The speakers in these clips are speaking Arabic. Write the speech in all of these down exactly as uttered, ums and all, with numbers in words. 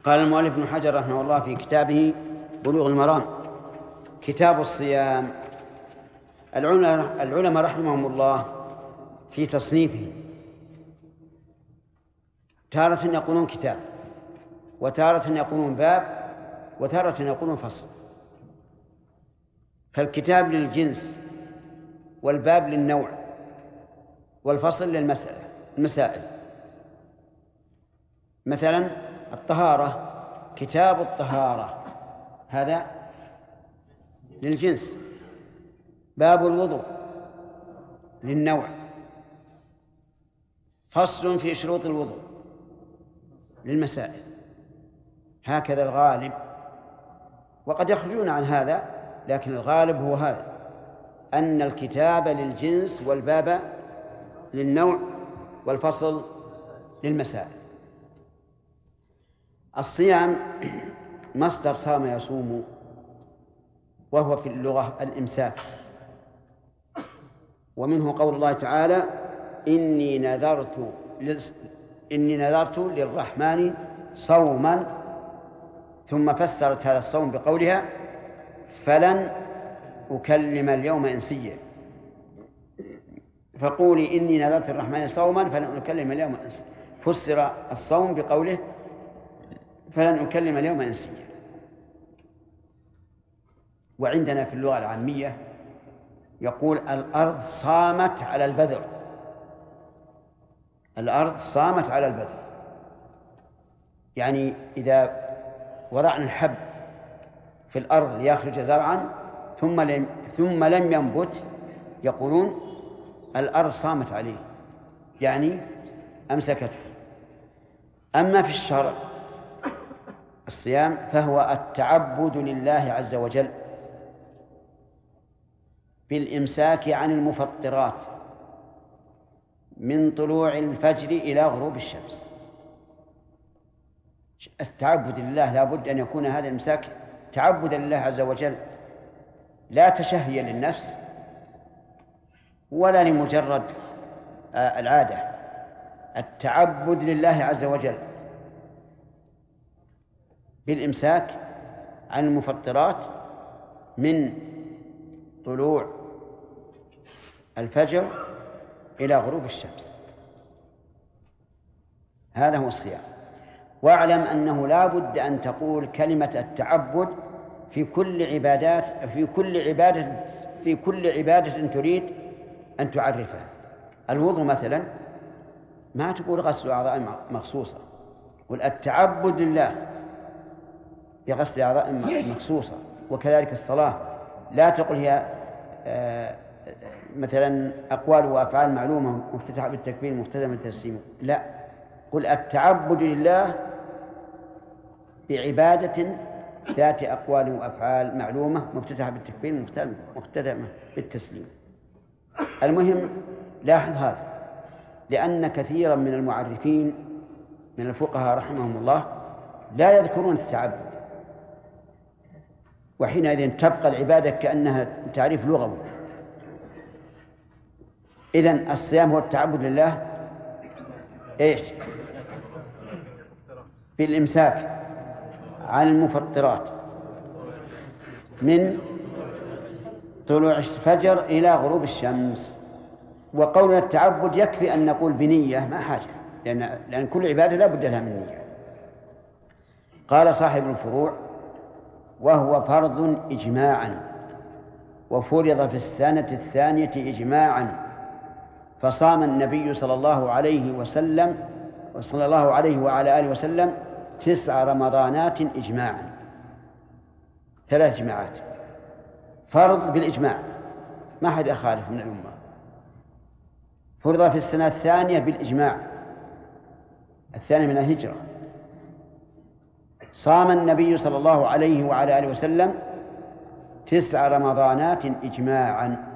قال المؤلف ابن حجر رحمه الله في كتابه بلوغ المرام كتاب الصيام. العلماء رحمهم الله في تصنيفه تارة يقولون كتاب، وتارة يقولون باب، وتارة يقولون فصل. فالكتاب للجنس، والباب للنوع، والفصل للمسألة المسائل. مثلا الطهارة، كتاب الطهارة هذا للجنس، باب الوضوء للنوع، فصل في شروط الوضوء للمسائل. هكذا الغالب، وقد يخرجون عن هذا، لكن الغالب هو هذا، أن الكتاب للجنس، والباب للنوع، والفصل للمسائل. الصيام مصدر صام يصوم، وهو في اللغة الإمساك، ومنه قول الله تعالى: إني نذرت إني نذرت للرحمن صوما، ثم فسرت هذا الصوم بقولها: فلن أكلم اليوم إنسيا. فقولي إني نذرت للرحمن صوما فلن أكلم اليوم إنسيا، فسر الصوم بقوله: فلن أكلم اليوم إنسيا. وعندنا في اللغة العامية يقول: الأرض صامت على البذر. الأرض صامت على البذر، يعني إذا وضعنا الحب في الأرض ليخرج زرعا ثم لم ثم لم ينبت، يقولون الأرض صامت عليه، يعني أمسكته. أما في الشرع الصيام فهو التعبد لله عز وجل بالإمساك عن المفطرات من طلوع الفجر إلى غروب الشمس. التعبد لله لا بد أن يكون هذا الإمساك تعبدا لله عز وجل، لا تشهي للنفس ولا لمجرد العادة. التعبد لله عز وجل بالإمساك عن المفطرات من طلوع الفجر إلى غروب الشمس، هذا هو الصيام. واعلم أنه لا بد أن تقول كلمة التعبد في كل عبادات في كل عبادة في كل عبادة تريد أن تعرفها. الوضوء مثلا ما تقول غسل أعضاء مخصوصة، قل التعبد لله بغسل أعضاء مخصوصة. وكذلك الصلاة لا تقل هي آه مثلا أقوال وأفعال معلومة مفتتحة بالتكبير مختتمة بالتسليم، لا، قل التعبد لله بعبادة ذات أقوال وأفعال معلومة مفتتحة بالتكبير مختتمة بالتسليم. المهم لاحظ هذا، لأن كثيرا من المعرفين من الفقهاء رحمهم الله لا يذكرون التعبد، وحينئذ تبقى العبادة كأنها تعريف لغوي. إذن الصيام هو التعبد لله إيش؟ بالإمساك عن المفطرات من طلوع الفجر إلى غروب الشمس. وقولنا التعبد يكفي أن نقول بنية، ما حاجة، لأن, لأن كل عبادة لا بد لها من نية. قال صاحب الفروع: وهو فرض إجماعا، وفرض في السنة الثانية إجماعا، فصام النبي صلى الله عليه وسلم وصلى الله عليه وعلى آله وسلم تسع رمضانات إجماعا. ثلاث جماعات، فرض بالإجماع ما حد يخالف من الأمة، فرض في السنة الثانية بالإجماع الثانية من الهجرة. صام النبي صلى الله عليه وعلى آله وسلم تسع رمضانات إجماعا.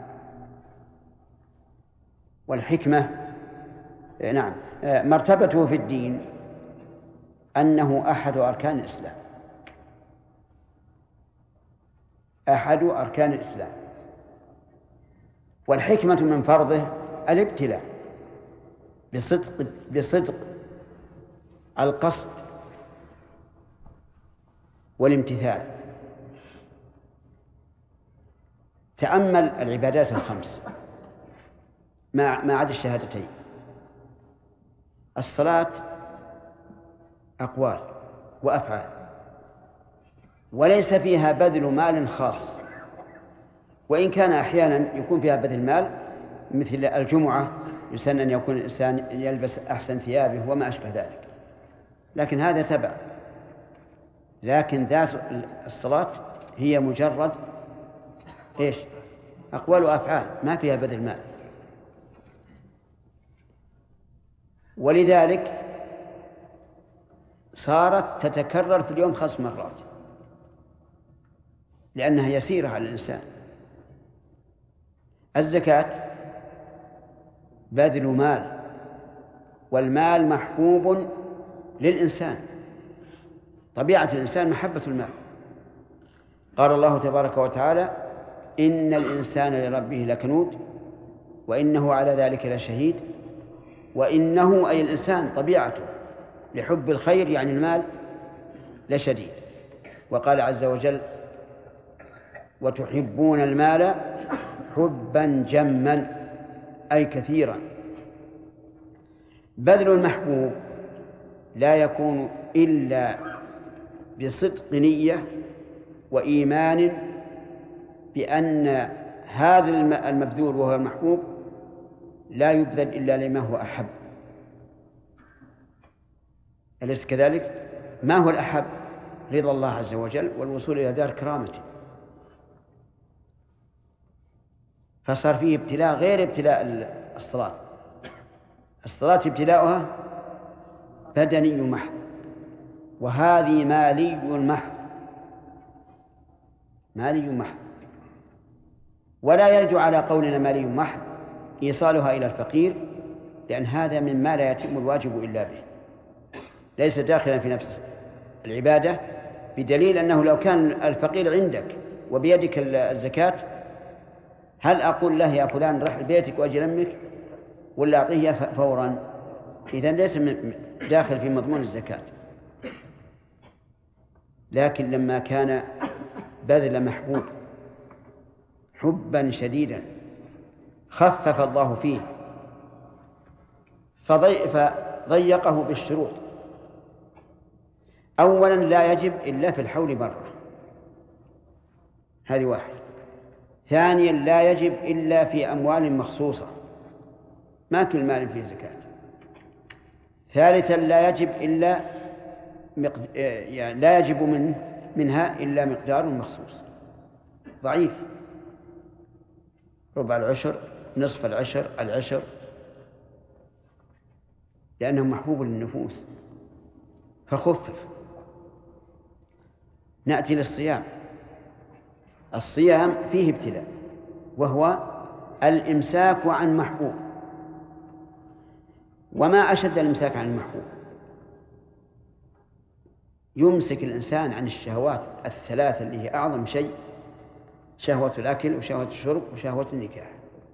والحكمة نعم مرتبته في الدين أنه أحد أركان الإسلام، أحد أركان الإسلام. والحكمة من فرضه الابتلاء بصدق بصدق القصد والامتثال. تأمل العبادات الخمس ما ما عدا الشهادتين. الصلاة أقوال وأفعال، وليس فيها بذل مال خاص، وإن كان أحيانا يكون فيها بذل مال، مثل الجمعة يسن أن يكون الإنسان يلبس أحسن ثيابه وما أشبه ذلك، لكن هذا تبع. لكن ذات الصلاة هي مجرد إيش؟ أقوال وأفعال، ما فيها بذل مال. ولذلك صارت تتكرر في اليوم خمس مرات، لأنها يسيرة على الإنسان. الزكاة بذل مال، والمال محبوب للإنسان، طبيعة الإنسان محبة المال. قال الله تبارك وتعالى: إن الإنسان لربه لكنود وإنه على ذلك لشهيد. وإنه أي الإنسان طبيعته لحب الخير يعني المال لشديد. وقال عز وجل: وتحبون المال حبا جما، أي كثيرا. بذل المحبوب لا يكون إلا بصدق نية وإيمان بأن هذا المبذول وهو المحبوب لا يبذل إلا لما هو أحب. أليس كذلك؟ ما هو الأحب؟ رضا الله عز وجل والوصول إلى دار كرامته. فصار فيه ابتلاء غير ابتلاء الصلاة. الصلاة ابتلاؤها بدني محض، وهذه مالي محض، مالي محض. ولا يرجع على قولنا مالي محض إيصالها إلى الفقير، لأن هذا مما لا يتم الواجب إلا به، ليس داخلا في نفس العبادة، بدليل أنه لو كان الفقير عندك وبيدك الزكاة، هل أقول له يا فلان رح بيتك وأجي لمك، ولا أعطيه فورا؟ إذن ليس داخل في مضمون الزكاة. لكن لما كان بذل محبوب حبا شديدا خفف الله فيه فضيقه بالشروط. أولا لا يجب إلا في الحول مرة، هذه واحد. ثانيا لا يجب إلا في أموال مخصوصة، ما كل مال فيه زكاة. ثالثا لا يجب إلا مقد... يعني لا يجب منه منها إلا مقدار مخصوص ضعيف، ربع العشر، نصف العشر، العشر، لأنه محبوب للنفوس فخفف. نأتي للصيام. الصيام فيه ابتلاء، وهو الإمساك عن محبوب. وما أشد الإمساك عن المحبوب؟ يمسك الإنسان عن الشهوات الثلاثة اللي هي أعظم شيء: شهوة الأكل وشهوة الشرب وشهوة النكاح.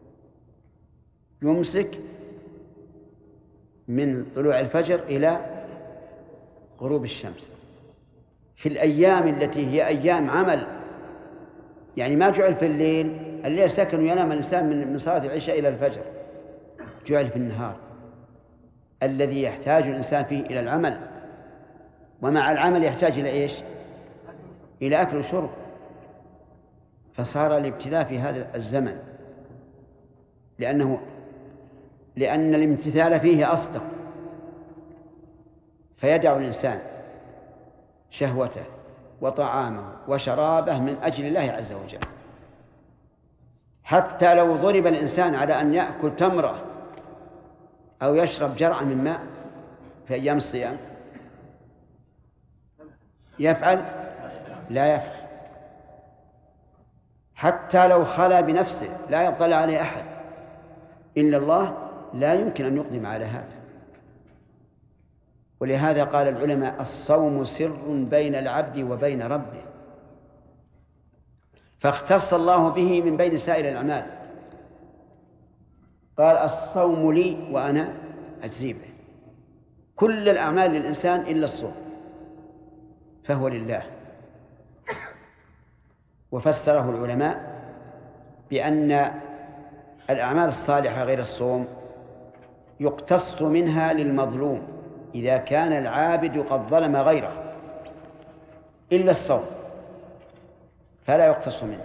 يمسك من طلوع الفجر إلى غروب الشمس في الأيام التي هي أيام عمل، يعني ما جعل في الليل. الليل سكن ينام الإنسان من صلاة العشاء إلى الفجر، جعل في النهار الذي يحتاج الإنسان فيه إلى العمل، ومع العمل يحتاج إلى إيش؟ إلى أكل وشرب. فصار الابتلاء في هذا الزمن، لأنه لأن الامتثال فيه أصدق، فيدع الإنسان شهوته وطعامه وشرابه من أجل الله عز وجل. حتى لو ضرب الإنسان على أن يأكل تمرة أو يشرب جرعة من ماء في أيام الصيام، يفعل؟ لا يفعل. حتى لو خلا بنفسه لا يطلع عليه أحد إلا الله، لا يمكن أن يقدم على هذا. ولهذا قال العلماء: الصوم سر بين العبد وبين ربه، فاختص الله به من بين سائر الأعمال. قال: الصوم لي وأنا أجزي به. كل الأعمال للإنسان إلا الصوم، فهو لله. وفسره العلماء بأن الأعمال الصالحة غير الصوم يقتص منها للمظلوم إذا كان العابد قد ظلم غيره، إلا الصوم فلا يقتص منه،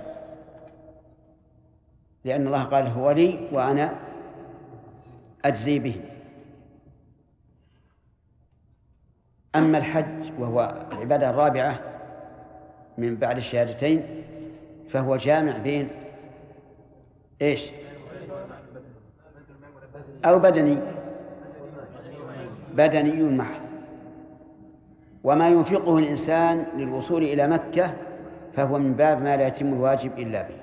لأن الله قال هو لي وأنا أجزي به. أما الحج وهو العبادة الرابعة من بعد الشهادتين فهو جامع بين إيش؟ أو بدني بدني محض، وما ينفقه الإنسان للوصول إلى مكة فهو من باب ما لا يتم الواجب إلا به،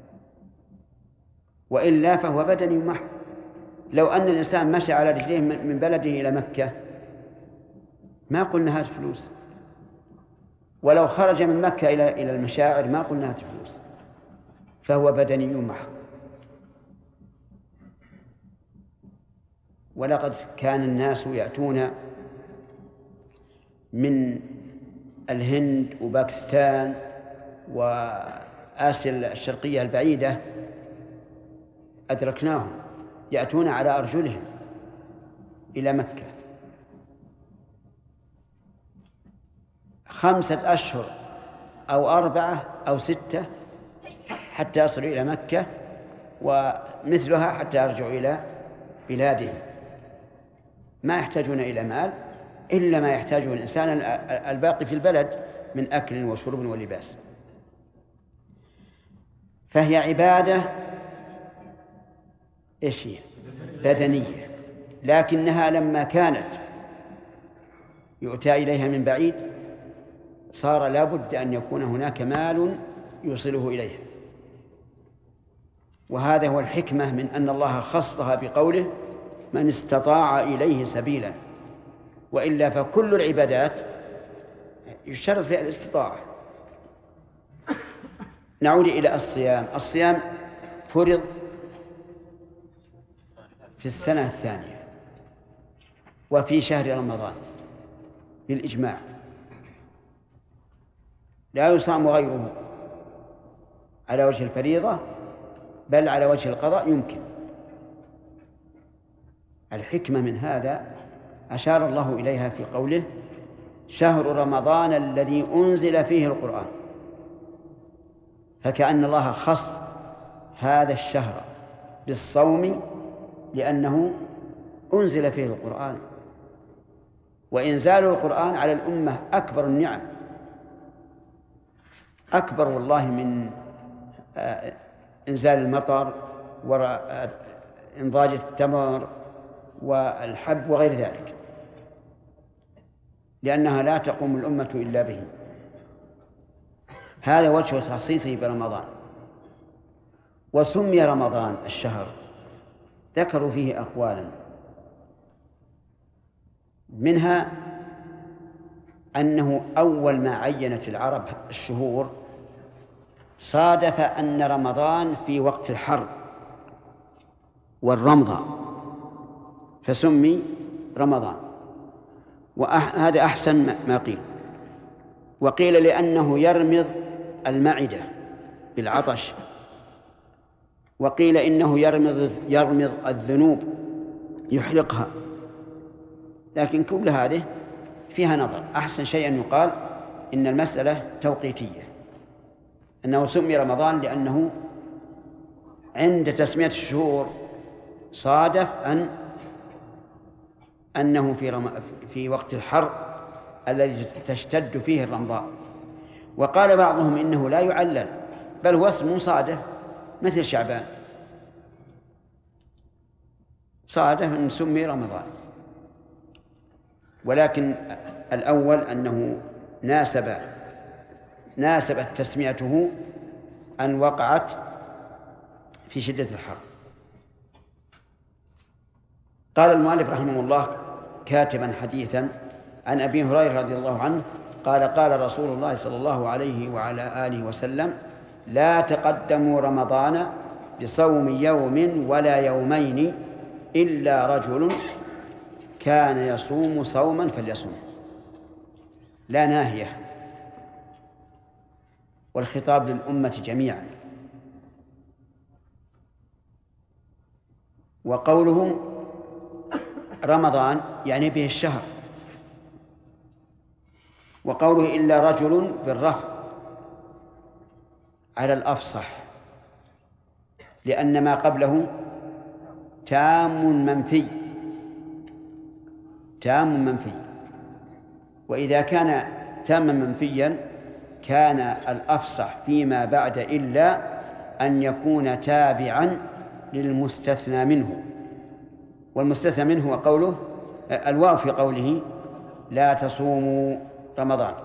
وإلا فهو بدني محض. لو أن الإنسان مشى على رجليه من بلده إلى مكة ما قلنا هات فلوس، ولو خرج من مكة إلى إلى المشاعر ما قلنا هات فلوس، فهو بدني محض. ولقد كان الناس يأتون من الهند وباكستان وآسيا الشرقية البعيدة، أدركناهم يأتون على أرجلهم إلى مكة خمسة أشهر أو أربعة أو ستة حتى يصلوا إلى مكة، ومثلها حتى يرجعوا إلى بلادهم. ما يحتاجون إلى مال إلا ما يحتاجه الإنسان الباقي في البلد من أكل وشرب ولباس. فهي عبادة إيش هي؟ بدنية، لكنها لما كانت يؤتى إليها من بعيد صار لا بد أن يكون هناك مال يوصله إليها، وهذا هو الحكمة من أن الله خصها بقوله من استطاع إليه سبيلا، وإلا فكل العبادات يشترط فيها الاستطاعة. نعود إلى الصيام. الصيام فرض في السنة الثانية وفي شهر رمضان بالإجماع، لا يصام غيره على وجه الفريضة، بل على وجه القضاء يمكن. الحكمة من هذا أشار الله إليها في قوله شهر رمضان الذي أنزل فيه القرآن، فكأن الله خص هذا الشهر بالصوم لأنه أنزل فيه القرآن، وإنزال القرآن على الأمة أكبر النعم، أكبر والله من إنزال المطر وإنضاج التمر والحب وغير ذلك، لأنها لا تقوم الأمة إلا به. هذا وجه تخصيصه برمضان. وسمي رمضان الشهر ذكروا فيه أقوالا، منها أنه أول ما عينت العرب الشهور صادف أن رمضان في وقت الحر والرمضة فسمي رمضان، وهذا أحسن ما قيل. وقيل لأنه يرمض المعدة بالعطش، وقيل إنه يرمض يرمض الذنوب يحرقها، لكن كل هذه فيها نظر. أحسن شيء أن يقال إن المسألة توقيتية، أنه سمي رمضان لأنه عند تسمية الشهور صادف أن أنه في رم... في وقت الحر الذي تشتد فيه الرمضاء. وقال بعضهم إنه لا يعلل، بل هو اسم صادف مثل شعبان، صادف أن سمي رمضان. ولكن الأول أنه ناسب ناسبت تسميته أن وقعت في شدة الحر. قال المؤلف رحمه الله كاتبا حديثا عن أبي هريرة رضي الله عنه قال قال رسول الله صلى الله عليه وعلى آله وسلم لا تقدموا رمضان بصوم يوم ولا يومين إلا رجل كان يصوم صوما فليصوم. لا ناهية، والخطاب للأمة جميعا. وقوله رمضان يعني به الشهر، وقوله إلا رجل بالرفع على الأفصح، لأن ما قبله تام منفي تام منفي وإذا كان تاما منفيا كان الأفصح فيما بعد إلا أن يكون تابعا للمستثنى منه، والمستثنى منه هو قوله الواو في قوله لا تصوموا رمضان.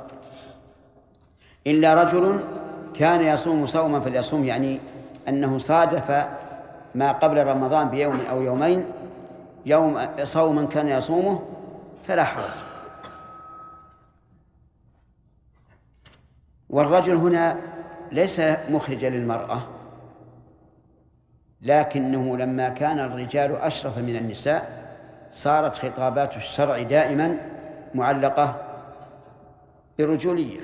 إلا رجل كان يصوم صوما فليصوم، يعني أنه صادف ما قبل رمضان بيوم أو يومين يوم صوما كان يصومه فلا حرج. والرجل هنا ليس مخرجا للمرأة، لكنه لما كان الرجال أشرف من النساء صارت خطابات الشرع دائما معلقة بالرجولية.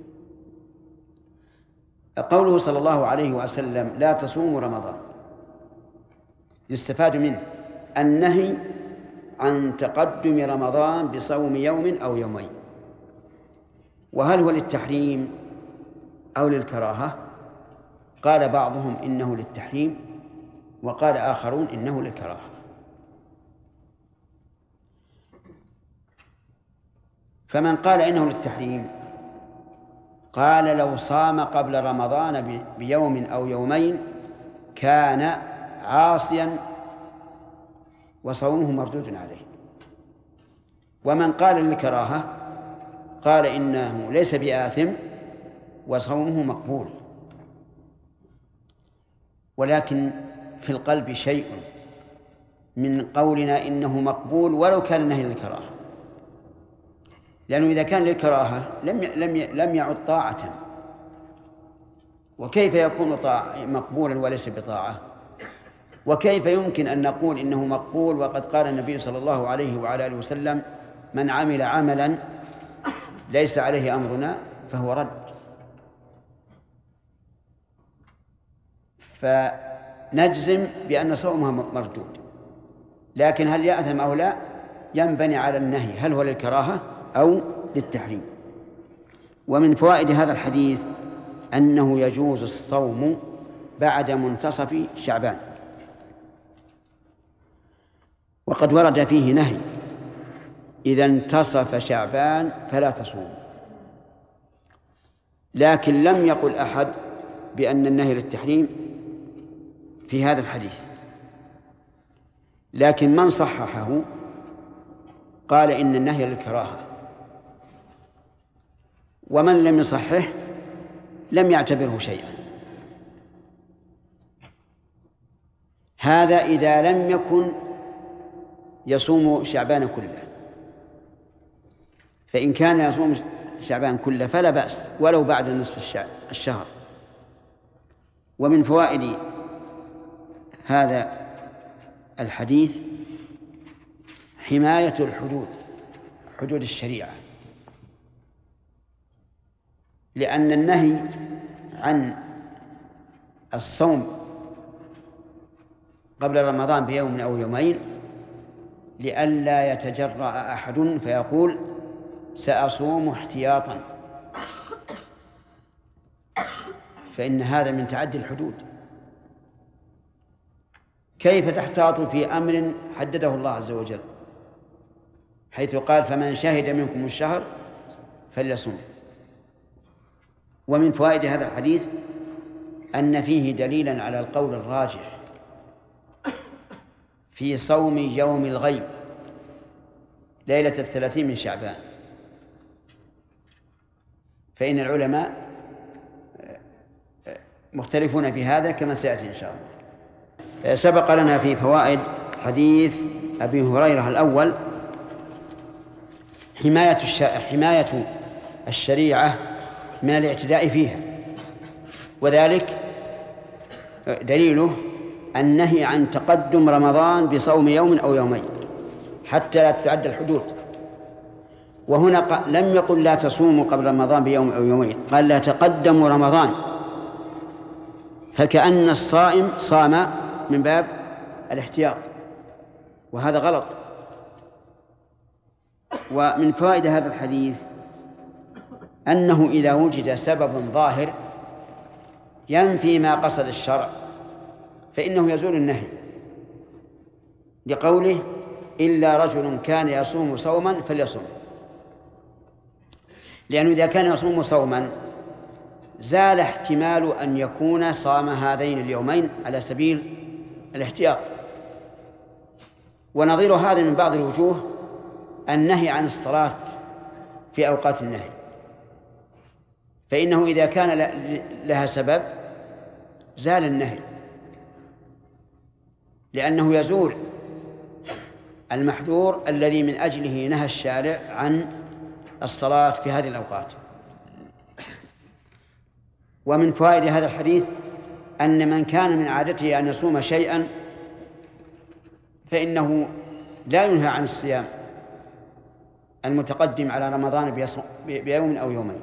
قوله صلى الله عليه وسلم لا تصوموا رمضان يستفاد منه النهي عن تقدم رمضان بصوم يوم أو يومين. وهل هو للتحريم أو للكراهة؟ قال بعضهم إنه للتحريم، وقال آخرون إنه للكراهة. فمن قال إنه للتحريم قال لو صام قبل رمضان بيوم أو يومين كان عاصيا وصومه مردود عليه. ومن قال للكراهة قال إنه ليس بآثم وصومه مقبول، ولكن في القلب شيء من قولنا إنه مقبول ولو كان النهي للكراهة، لأنه إذا كان للكراهة لم لم لم يعد طاعة، وكيف يكون طاعة مقبولا وليس بطاعة؟ وكيف يمكن أن نقول إنه مقبول وقد قال النبي صلى الله عليه وعلى آله وسلم من عمل عملا ليس عليه أمرنا فهو رد؟ فنجزم بأن صومها مردود، لكن هل يأثم أو لا ينبني على النهي هل هو للكراهة أو للتحريم. ومن فوائد هذا الحديث أنه يجوز الصوم بعد منتصف شعبان، وقد ورد فيه نهي إذا انتصف شعبان فلا تصوم، لكن لم يقل أحد بأن النهي للتحريم في هذا الحديث، لكن من صححه قال إن النهي للكراهة، ومن لم يصحح لم يعتبره شيئا. هذا إذا لم يكن يصوم شعبان كله، فإن كان يصوم شعبان كله فلا بأس ولو بعد نصف الشهر. ومن فوائد هذا الحديث حماية الحدود، حدود الشريعة، لأن النهي عن الصوم قبل رمضان بيوم أو يومين لئلا يتجرأ أحد فيقول سأصوم احتياطا، فإن هذا من تعدي الحدود. كيف تحتاط في أمر حدده الله عز وجل، حيث قال فمن شهد منكم الشهر فليصوم. ومن فوائد هذا الحديث أن فيه دليلا على القول الراجح في صوم يوم الغيب ليلة الثلاثين من شعبان، فإن العلماء مختلفون في هذا كما سيأتي إن شاء الله. سبق لنا في فوائد حديث أبي هريرة الأول حماية الش... حماية الشريعة من الاعتداء فيها، وذلك دليله النهي عن تقدم رمضان بصوم يوم أو يومين حتى لا تتعدى الحدود. وهنا لم يقل لا تصوموا قبل رمضان بيوم أو يومين، قال لا تقدموا رمضان، فكأن الصائم صام من باب الاحتياط، وهذا غلط. ومن فوائد هذا الحديث أنه إذا وجد سبب ظاهر ينفي ما قصد الشرع فإنه يزول النهي، لقوله إلا رجل كان يصوم صوما فليصوم، لأنه إذا كان يصوم صوما زال احتمال أن يكون صام هذين اليومين على سبيل الاحتياط. ونظير هذا من بعض الوجوه النهي عن الصلاة في أوقات النهي، فإنه إذا كان لها سبب زال النهي، لأنه يزول المحذور الذي من أجله نهى الشارع عن الصلاة في هذه الأوقات. ومن فوائد هذا الحديث أن من كان من عادته أن يصوم شيئا فإنه لا ينهى عن الصيام المتقدم على رمضان بيوم أو يومين،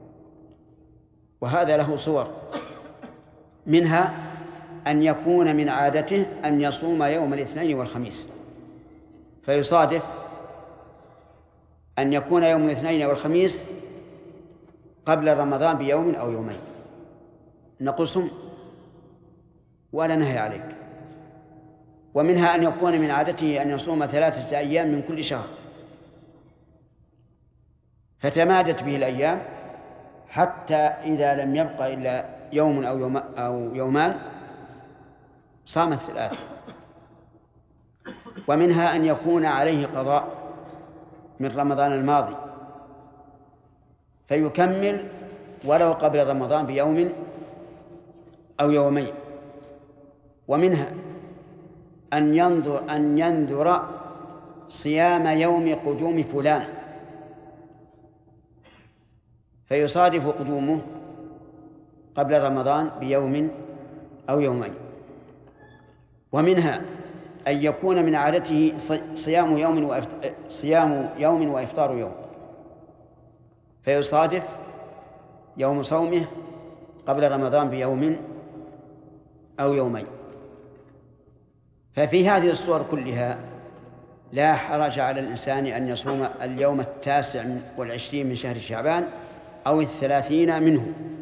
وهذا له صور، منها أن يكون من عادته أن يصوم يوم الاثنين والخميس، فيصادف أن يكون يوم الاثنين والخميس قبل رمضان بيوم أو يومين، نقول صم ولا نهي عليك. ومنها أن يكون من عادته أن يصوم ثلاثة أيام من كل شهر، فتمادت به الأيام حتى إذا لم يبقى إلا يوم أو, يوم أو يومان صام الثلاثة. ومنها أن يكون عليه قضاء من رمضان الماضي فيكمل ولو قبل رمضان بيوم أو يومين. ومنها أن ينظر أن ينذر صيام يوم قدوم فلان فيصادف قدومه قبل رمضان بيوم أو يومين. ومنها أن يكون من عادته صيام يوم صيام يوم وإفطار يوم فيصادف يوم صومه قبل رمضان بيوم أو يومين. ففي هذه الصور كلها لا حرج على الإنسان أن يصوم اليوم التاسع والعشرين من شهر شعبان أو الثلاثين منه،